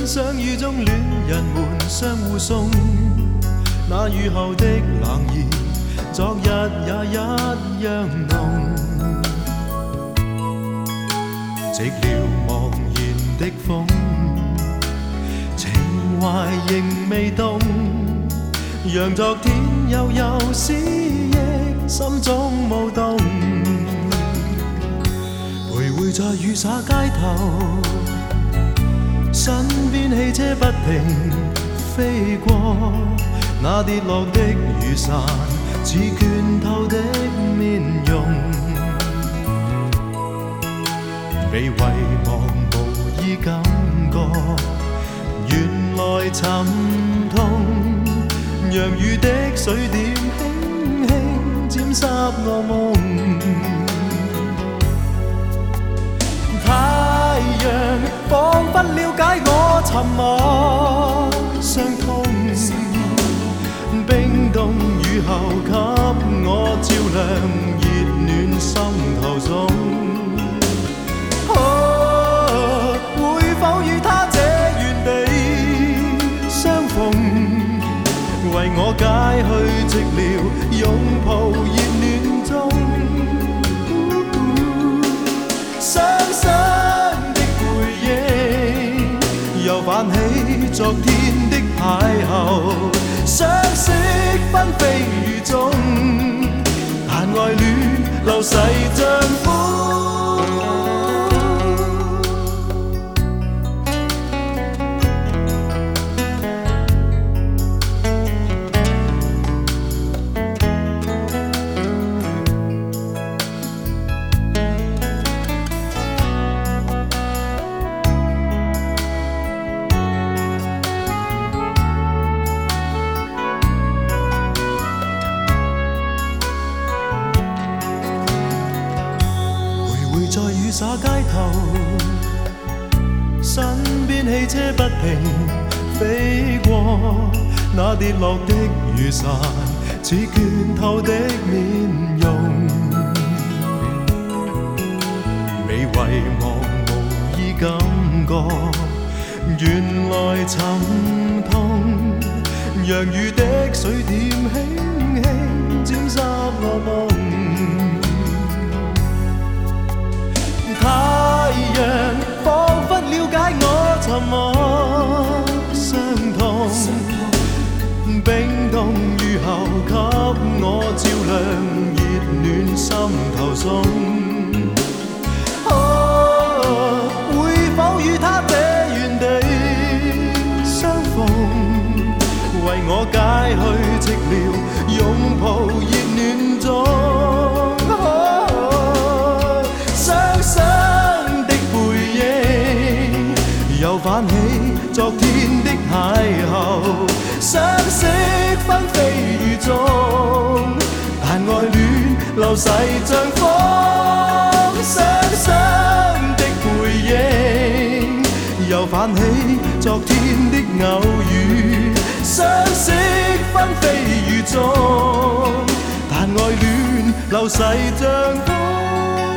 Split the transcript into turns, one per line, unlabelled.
相遇中戀人們相互送，那雨後的冷意，昨日也一樣濃。寂寥茫然的風，情懷仍未動，讓昨天悠悠思憶心中舞動。徘徊在雨灑街頭，身邊汽車不停飛過，那跌落的雨傘似倦透的面容，被遺忘無意感覺，原來沉痛，讓雨的水點輕輕沾濕我夢。太陽彷彿了解我沉默傷痛，冰凍雨後給我照亮熱暖心頭中。會否與他這原地相逢，為我解去寂寥，擁抱熱暖中。傷心的回憶又泛起昨天的邂逅，相識紛飛雨中，但愛戀流逝像風。在雨灑街頭，身邊汽車不停飛過，那跌落的雨傘似倦透的面容，被遺忘無意感覺，原來沉痛，讓雨的水點輕輕沾濕我夢。太陽彷彿了解我沉默傷痛，冰凍雨後給我照亮熱暖心頭中。會否與他這原地相逢，為我解去寂寥，擁抱熱暖中。又泛起昨天的邂逅，相識紛飛雨中，但愛戀流逝像風。傷心的回憶又泛起昨天的偶遇，相識紛飛雨中，但愛戀流逝像風。